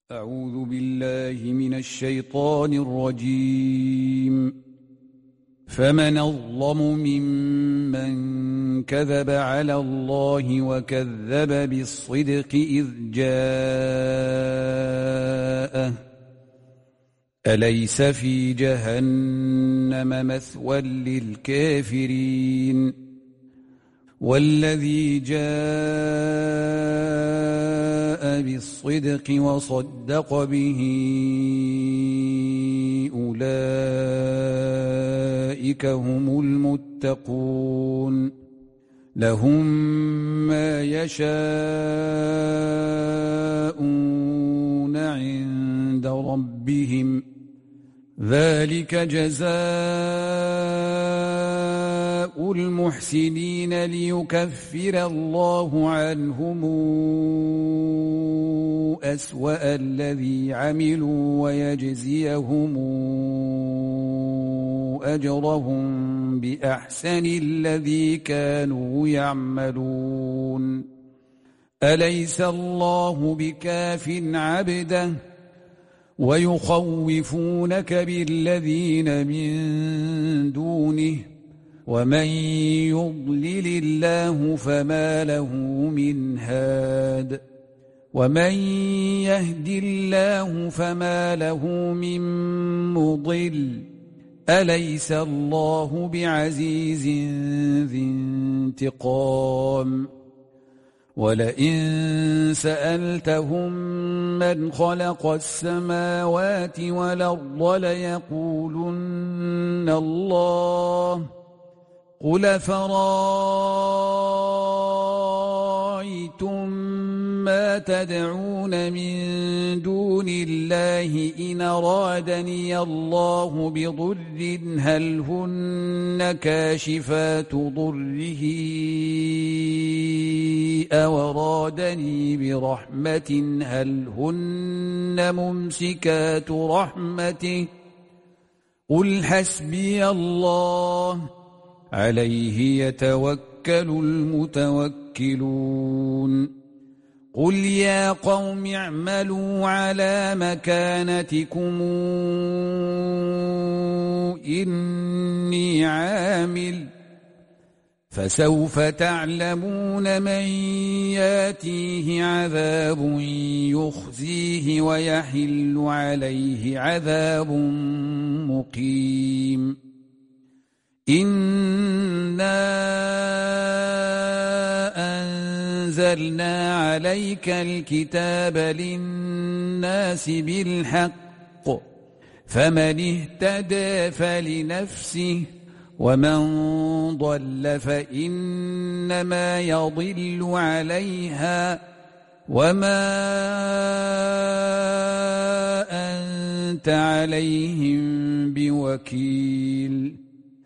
أعوذ بالله من الشيطان الرجيم. فمن أظلم ممن كذب على الله وكذب بالصدق إذ جاءه أليس في جهنم مثوى للكافرين والذي جاء بالصدق وصدق به أولئك هم المتقون لهم ما يشاءون عند ربهم ذلك جزاء المحسنين ليكفر الله عنهم أسوأ الذي عملوا ويجزيهم أجرهم بأحسن الذي كانوا يعملون أليس الله بكاف عبده ويخوفونك بالذين من دونه ومن يضلل الله فما له من هاد ومن يهد الله فما له من مضل أليس الله بعزيز ذي انتقام ولئن سألتهم من خلق السماوات والأرض ليقولن الله قل فرأيتم ما تدعون من دون الله إن أرادني الله بضر هل هن كاشفات ضره أو أرادني برحمة هل هن ممسكات رحمته قل حسبي الله عليه يتوكل المتوكلون قل يا قوم اعملوا على مكانتكم إني عامل فسوف تعلمون من ياتيه عذاب يخزيه ويحل عليه عذاب مقيم إنا أنزلنا عليك الكتاب للناس بالحق فمن اهتدى فلنفسه ومن ضل فإنما يضل عليها وما أنت عليهم بوكيل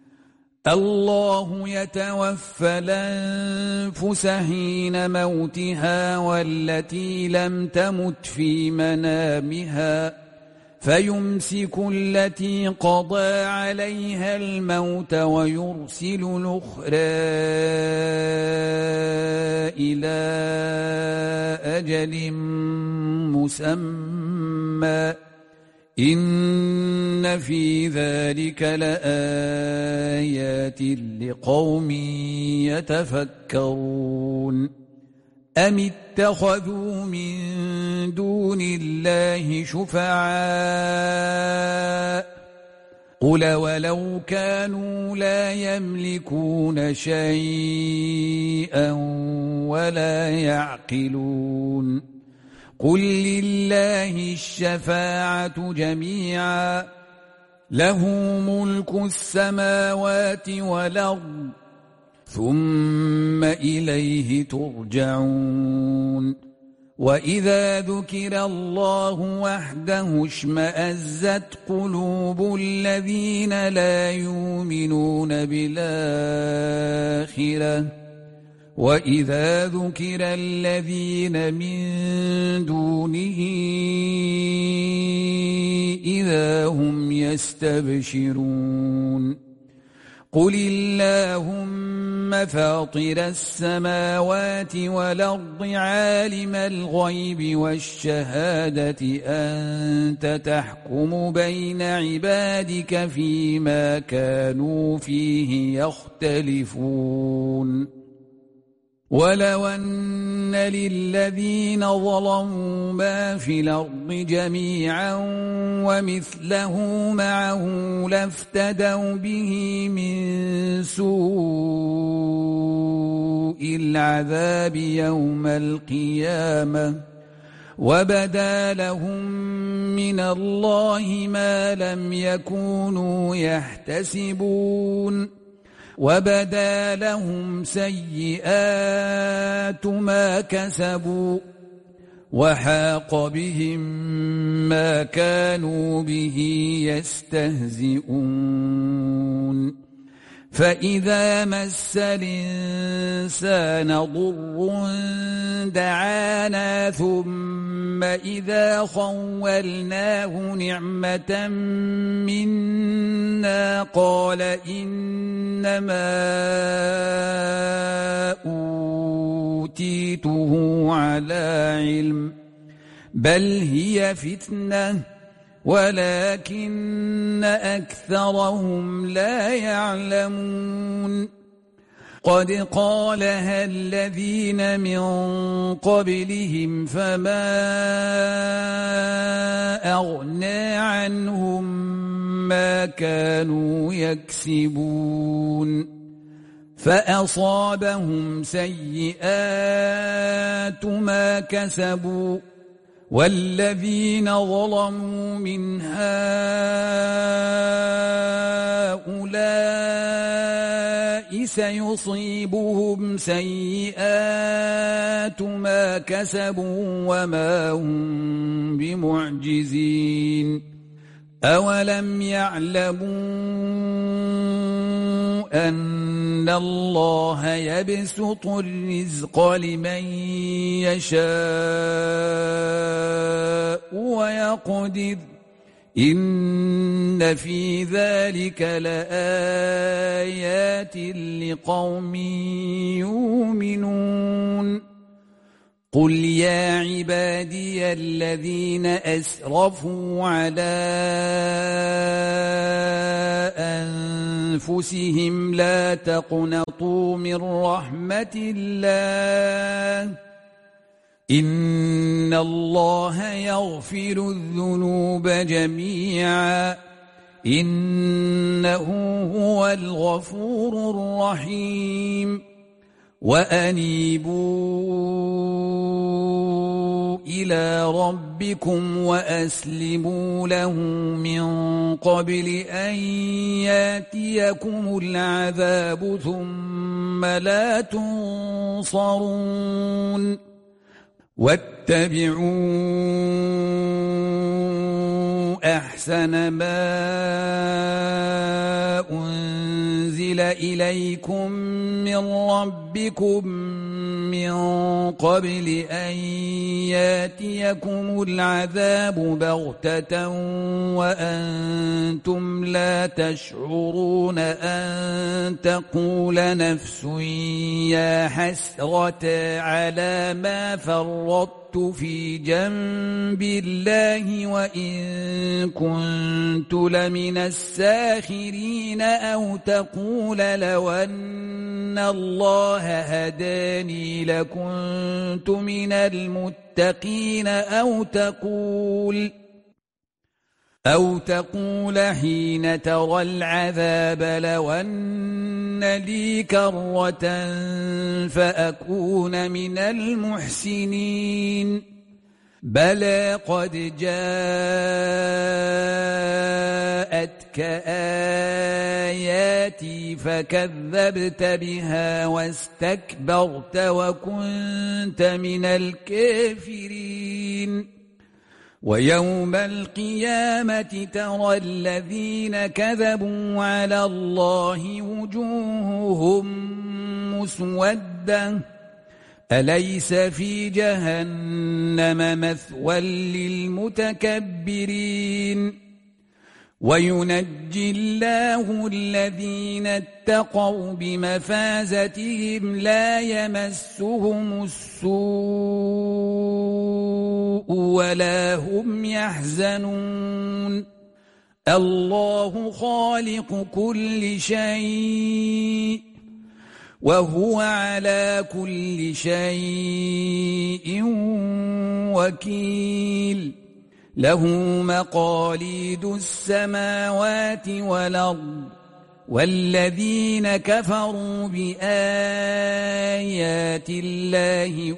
الله يتوفى الأنفس حين موتها والتي لم تمت في منامها فيمسك التي قضى عليها الموت ويرسل الأخرى إلى أجل مسمى إن في ذلك لآيات لقوم يتفكرون أم اتخذوا من دون الله شفعاء قل ولو كانوا لا يملكون شيئا ولا يعقلون قل لله الشفاعة جميعا له ملك السماوات والأرض ثم إليه ترجعون وإذا ذكر الله وحده اشمأزت قلوب الذين لا يؤمنون بالآخرة وإذا ذكر الذين من دونه إذا هم يستبشرون قل اللهم فاطر السماوات والأرض عالم الغيب والشهادة أنت تحكم بين عبادك فيما كانوا فيه يختلفون ولو أن للذين ظلموا ما في الأرض جميعا ومثله معه لافتدوا به من سوء العذاب يوم القيامة وبدا لهم من الله ما لم يكونوا يحتسبون وبدا لهم سيئات ما كسبوا وحاق بهم ما كانوا به يستهزئون فإذا مس الإنسان ضر دعانا ثم إذا خولناه نعمة منا قال إنما أوتيته على علم بل هي فتنة ولكن أكثرهم لا يعلمون قد قالها الذين من قبلهم فما أغنى عنهم ما كانوا يكسبون فأصابهم سيئات ما كسبوا والذين ظلموا من هؤلاء سيصيبهم سيئات ما كسبوا وما هم بمعجزين أولم يعلموا أن الله يبسط الرزق لمن يشاء ويقدر إن في ذلك لآيات لقوم يؤمنون قل يا عبادي الذين أسرفوا على أنفسهم لا تقنطوا من رحمة الله إن الله يغفر الذنوب جميعا إنه هو الغفور الرحيم وأنيبوا إلى ربكم وأسلموا له من قبل أن ياتيكم العذاب ثم لا تنصرون واتبعوا أحسن ما أنزل إليكم من ربكم من قبل أن ياتيكم العذاب بغتة وأنتم لا تشعرون أن تقول نفس يا حسرة على ما فرطت في جنب الله وإن كنت لمن الساخرين أو تقول لو أن الله هداني لكنت من المتقين أو تقول حين ترى العذاب لو أن لي كرة فأكون من المحسنين بلى قد جاءتك آياتي فكذبت بها واستكبرت وكنت من الكافرين ويوم القيامة ترى الذين كذبوا على الله وجوههم مسودة أليس في جهنم مثوى للمتكبرين وينجي الله الذين اتقوا بمفازتهم لا يمسهم السوء ولا هم يحزنون الله خالق كل شيء وهو على كل شيء وكيل له مقاليد السماوات والأرض والذين كفروا بآيات الله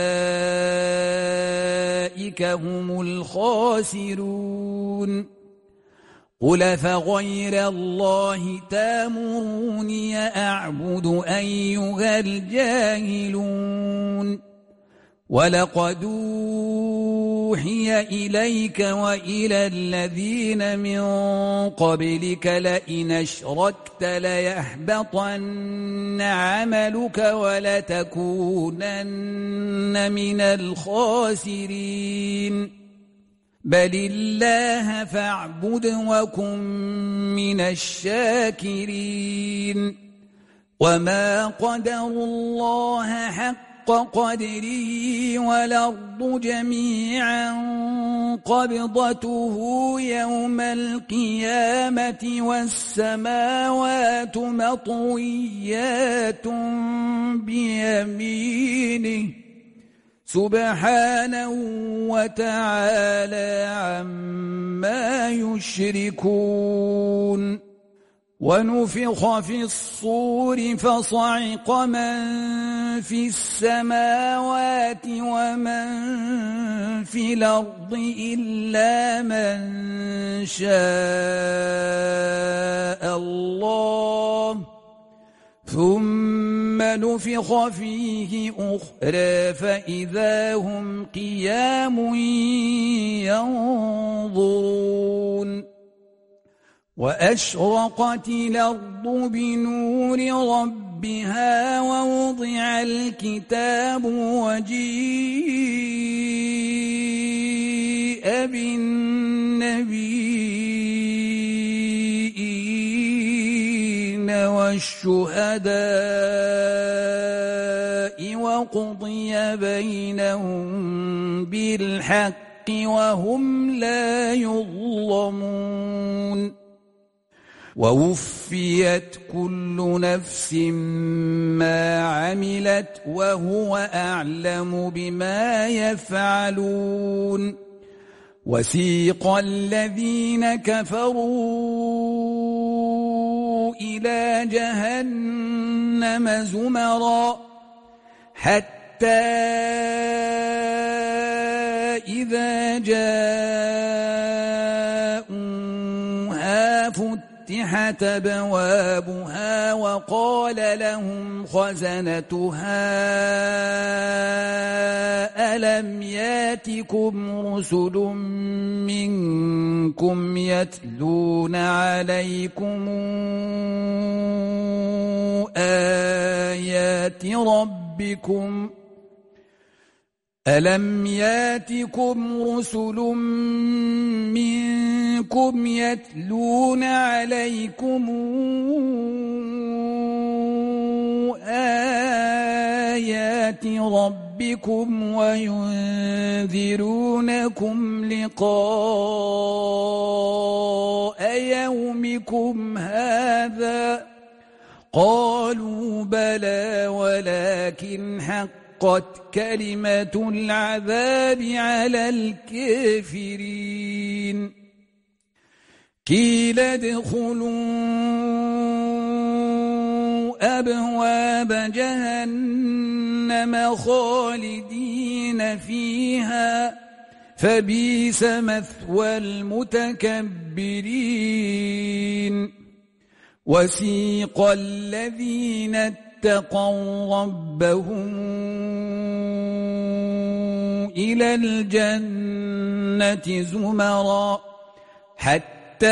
أولئك هم الخاسرون قل فغير الله تامروني أعبد أيها الجاهلون ولقد أوحي إليك وإلى الذين من قبلك لئن أشركت ليحبطن عملك ولتكونن من الخاسرين بل الله فاعبد وكن من الشاكرين وما قدروا الله حق قدره والأرض جميعا قبضته يوم القيامة والسماوات مطويات بيمينه سبحانه وتعالى عما يشركون ونفخ في الصور فصعق من في السماوات ومن في الأرض إلا من شاء الله ثم نفخ فيه أخرى فإذا هم قيام ينظرون وأشرقت الأرض بنور ربها ووضع الكتاب وجيء بالنبيين والشهداء وقضي بينهم بالحق وهم لا يظلمون ووفيت كل نفس ما عملت وهو أعلم بما يفعلون وسيق الذين كفروا إلى جهنم زمرا حتى إذا جاءوها فتحت أبوابها وقال لهم خزنتها ألم ياتكم رسل منكم يتلون عليكم آيات ربكم ألم ياتكم رسل منكم يتلون عليكم آيات ربكم وينذرونكم لقاء يومكم هذا قالوا بلى ولكن حقت كلمة العذاب على الكافرين قيل ادخلوا أبواب جهنم خالدين فيها فبئس مثوى المتكبرين وسيق الذين اتقوا ربهم إلى الجنة زمرا حتى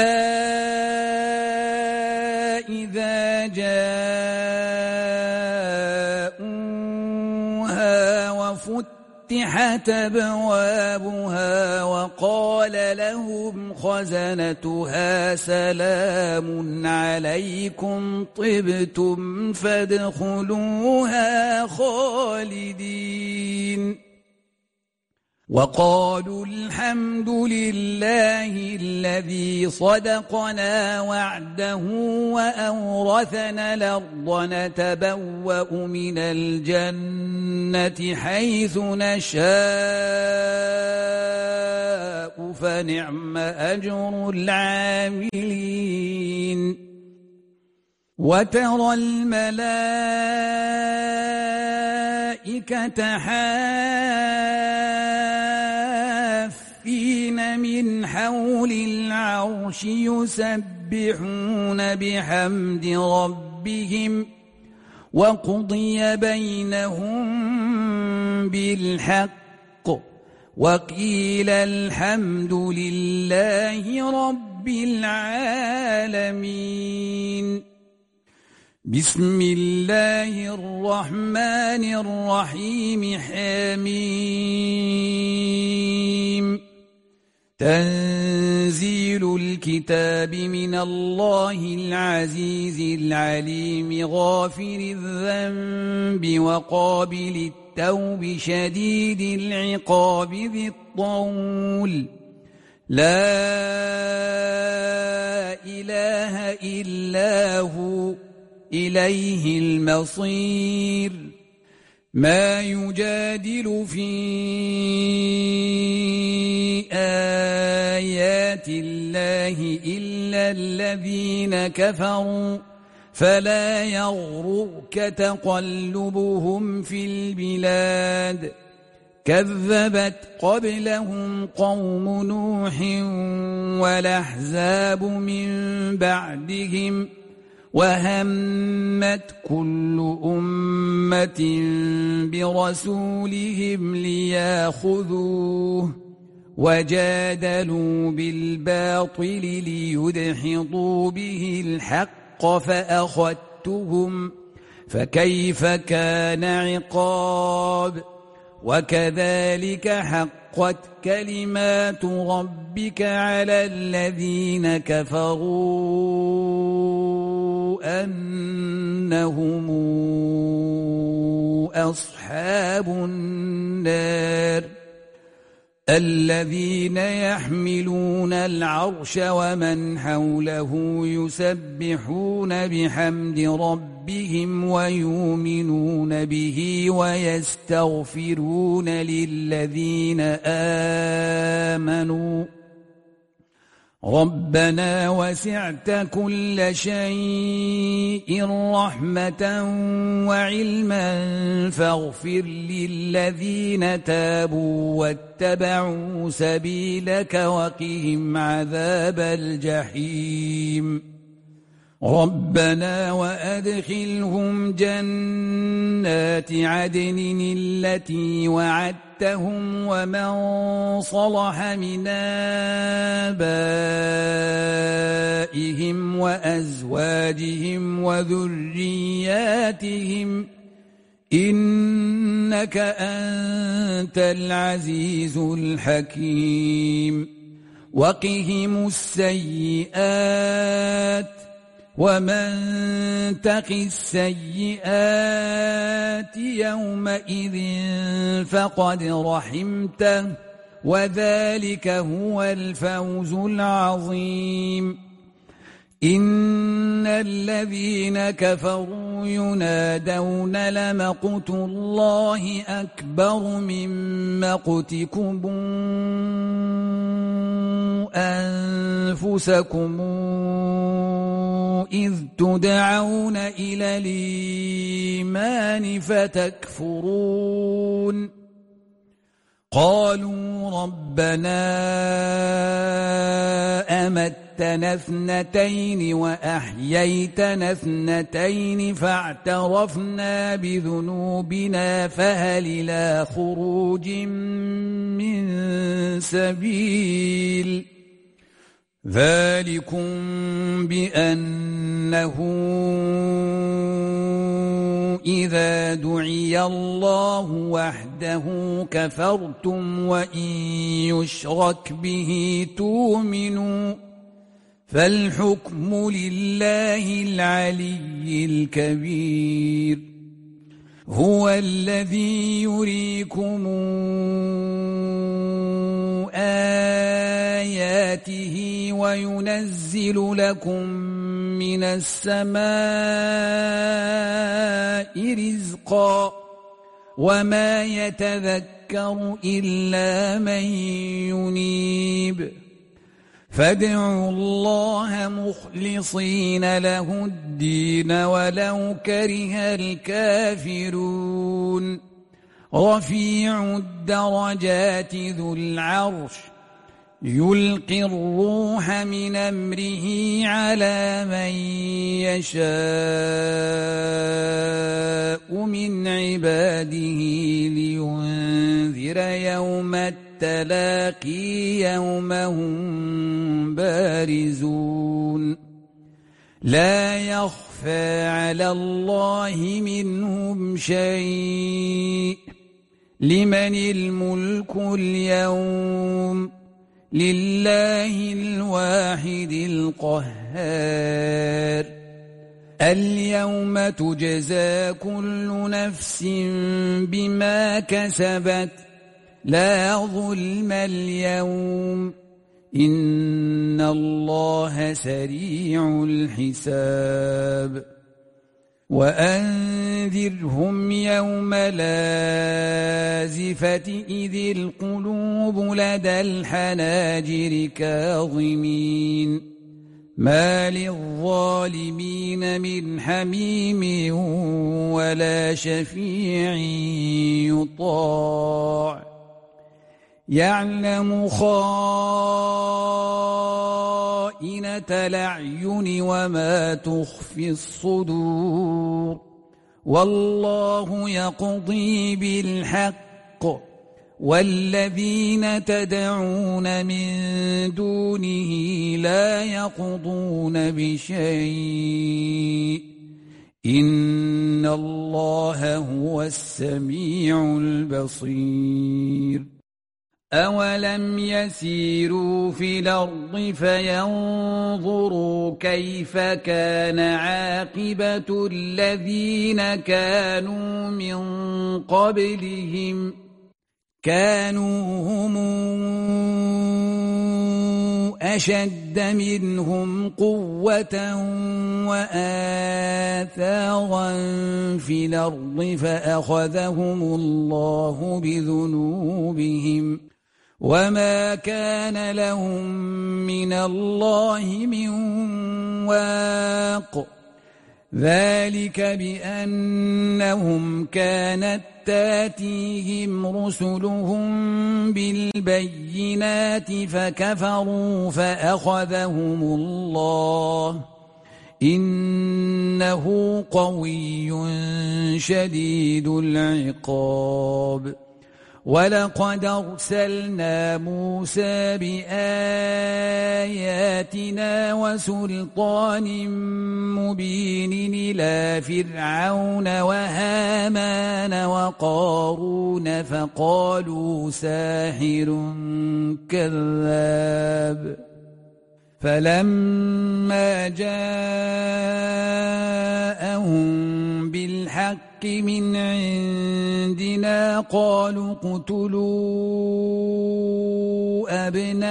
إذا جاءوها وفتحت أبوابها وقال لهم خزنتها سلام عليكم طبتم فادخلوها خالدين وقالوا الحمد لله الذي صدقنا وعده وأورثنا الأرض نتبوأ من الجنة حيث نشاء فنعم أجر العاملين وترى الملائكة حافين من حول العرش يسبحون بحمد ربهم وقضي بينهم بالحق وقيل الحمد لله رب العالمين بسم الله الرحمن الرحيم حميم تنزيل الكتاب من الله العزيز العليم غافر الذنب وقابل التوب شديد العقاب ذي الطول لا إله إلا هو إليه المصير ما يجادل في آيات الله إلا الذين كفروا فلا يغررك تقلبهم في البلاد كذبت قبلهم قوم نوح والأحزاب من بعدهم وهمت كل أمة برسولهم لياخذوه وجادلوا بالباطل ليدحضوا به الحق فأخذتهم فكيف كان عقاب وكذلك حقت كلمات ربك على الذين كفروا أنهم أصحاب النار الذين يحملون العرش ومن حوله يسبحون بحمد ربهم ويؤمنون به ويستغفرون للذين آمنوا ربنا وسعت كل شيء رحمة وعلما فاغفر للذين تابوا واتبعوا سبيلك وقهم عذاب الجحيم ربنا وأدخلهم جنات عدن التي وعدتهم ومن صلح من آبائهم وأزواجهم وذرياتهم إنك أنت العزيز الحكيم وقهم السيئات ومن تق السيئات يومئذ فقد رحمته وذلك هو الفوز العظيم إن الذين كفروا ينادون لمقت الله أكبر من مقتكم أنفسكم إذ تدعون إلى الإيمان فتكفرون قالوا ربنا أمتنا اثنتين وأحييتنا اثنتين فاعترفنا بذنوبنا فهل إلى خروج من سبيل ذلكم بأنه إذا دعي الله وحده كفرتم وإن يشرك به تؤمنوا فالحكم لله العلي الكبير هو الذي يريكم آياته وينزل لكم من السماء رزقا وما يتذكر إلا من ينيب فادعوا الله مخلصين له الدين ولو كره الكافرون رفيع الدرجات ذو العرش يلقي الروح من أمره على من يشاء من عباده لينذر يوم التلاقي يوم هم بارزون لا يخفى على الله منهم شيء لمن الملك اليوم لله الواحد القهار اليوم تجزى كل نفس بما كسبت لا ظلم اليوم إن الله سريع الحساب وأنذرهم يوم لازفة إذ القلوب لدى الحناجر كاظمين ما للظالمين من حميم ولا شفيع يطاع يعلم خائنة الأعين وما تخفي الصدور والله يقضي بالحق والذين تدعون من دونه لا يقضون بشيء إن الله هو السميع البصير أولم يسيروا في الأرض فينظروا كيف كان عاقبة الذين كانوا من قبلهم كانوا هم أشد منهم قوة وآثارا في الأرض فأخذهم الله بذنوبهم وما كان لهم من الله من واق ذلك بأنهم كانت تاتيهم رسلهم بالبينات فكفروا فأخذهم الله إنه قوي شديد العقاب ولقد أرسلنا موسى بآياتنا وسلطان مبين إلى فرعون وهامان وقارون فقالوا ساحر كذاب فلما جاءهم بالحق من عندنا قالوا اقتلوا أبناء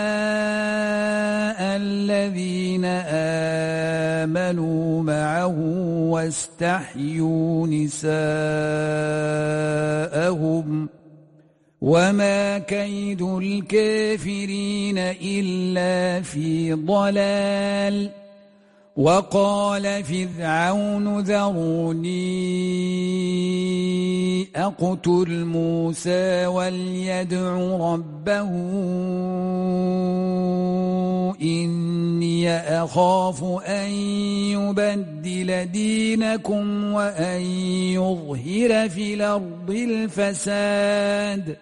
الذين آمنوا معه واستحيوا نساءهم وما كيد الكافرين إلا في ضلال وقال فرعون ذروني أقتل موسى وليدع ربه إني أخاف أن يبدل دينكم وأن يظهر في الأرض الفساد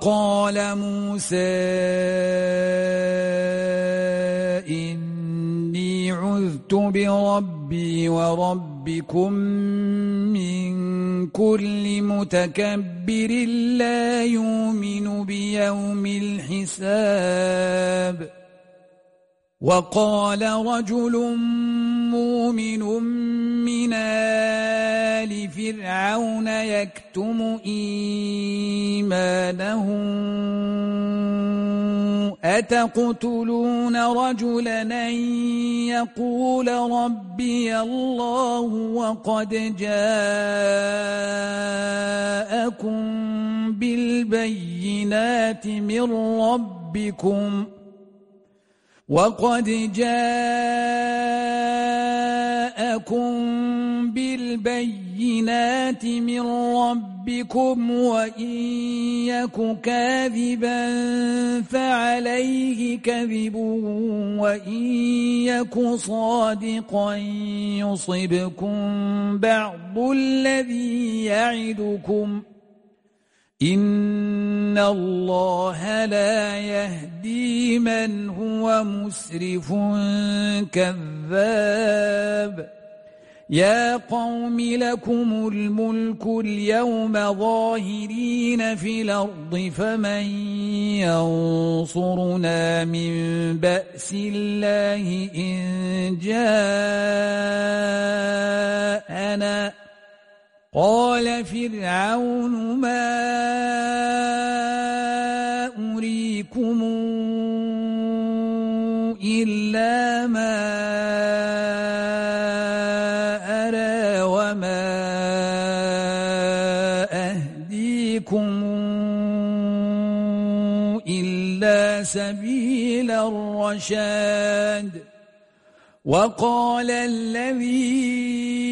وقال موسى إني إني عذت بربي وربكم من كل متكبر لا يؤمن بيوم الحساب وقال رجل مؤمن من آل فرعون يكتم إيمانه أتقتلون رجلا أن يقول ربي الله وقد جاءكم بالبينات من ربكم وإن يك كاذبا فعليه كذبه وإن يك صادقا يصبكم بعض الذي يعدكم إن الله لا يهدي من هو مسرف كذاب يا قوم لكم الملك اليوم ظاهرين في الأرض فمن ينصرنا من بأس الله إن جاءنا قال فرعون ما أريكم إلا ما أرى وما أهديكم إلا سبيل الرشاد وقال الذي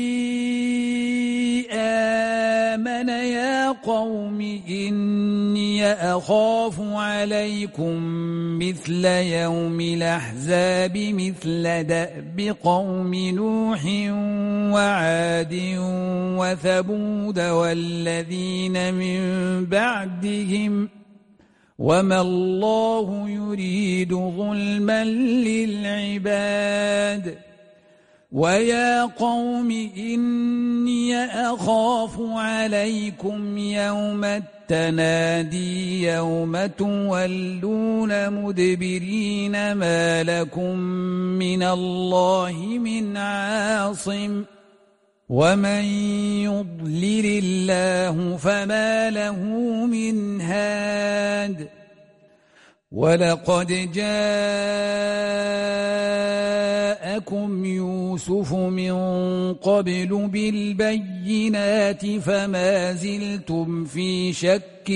آمن يا قوم إني أخاف عليكم مثل يوم الأحزاب مثل دأب قوم نوح وعاد وثمود والذين من بعدهم وما الله يريد ظلما للعباد ويا قوم إني أخاف عليكم يوم التنادي يوم تولون مدبرين ما لكم من الله من عاصم ومن يضلل الله فما له من هاد ولقد جاءكم يوسف من قبل بالبينات فما زلتم في شك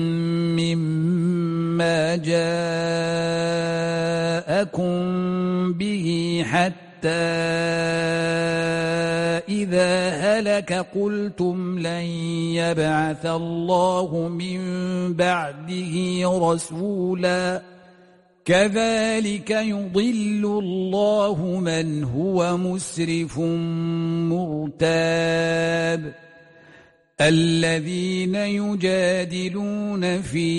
مما جاءكم به حتى إذا هلك قلتم لن يبعث الله من بعده رسولا كذلك يضل الله من هو مسرف مرتاب الذين يجادلون في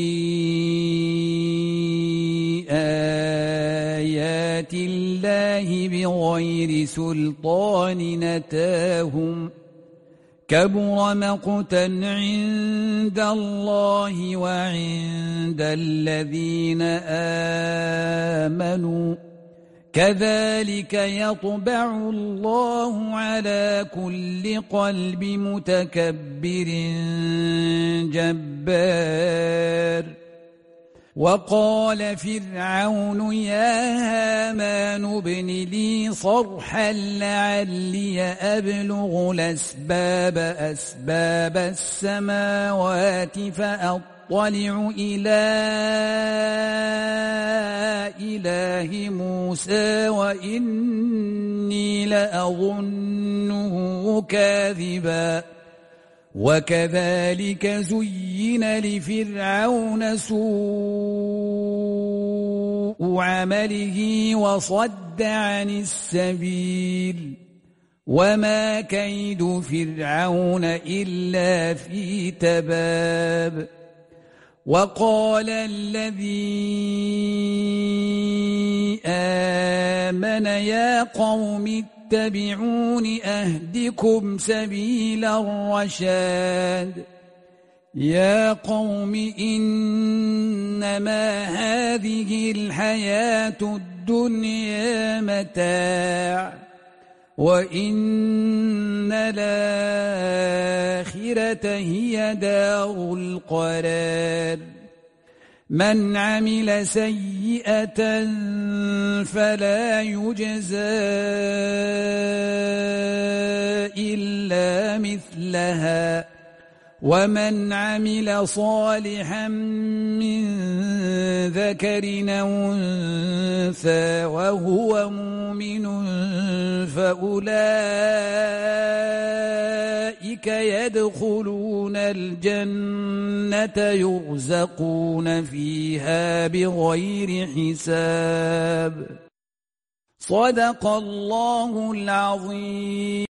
آيات الله بغير سلطان أتاهم كبر مقتا عند الله وعند الذين آمنوا كذلك يطبع الله على كل قلب متكبر جبار وقال فرعون يا هامان ابن لي صرحا لعلي أبلغ أسباب السماوات فأطلع إلى إله موسى وإني لأظنه كاذبا وكذلك زين لفرعون سوء عمله وصد عن السبيل وما كيد فرعون إلا في تباب وقال الذي آمن يا قوم اتبعون أهدكم سبيل الرشاد يا قوم إنما هذه الحياة الدنيا متاع وإن الآخرة هي دار القرار من عمل سيئة فلا يجزى إلا مثلها ومن عمل صالحا من ذكر أو أنثى وهو مؤمن فأولئك يدخلون الجنة يرزقون فيها بغير حساب صدق الله العظيم.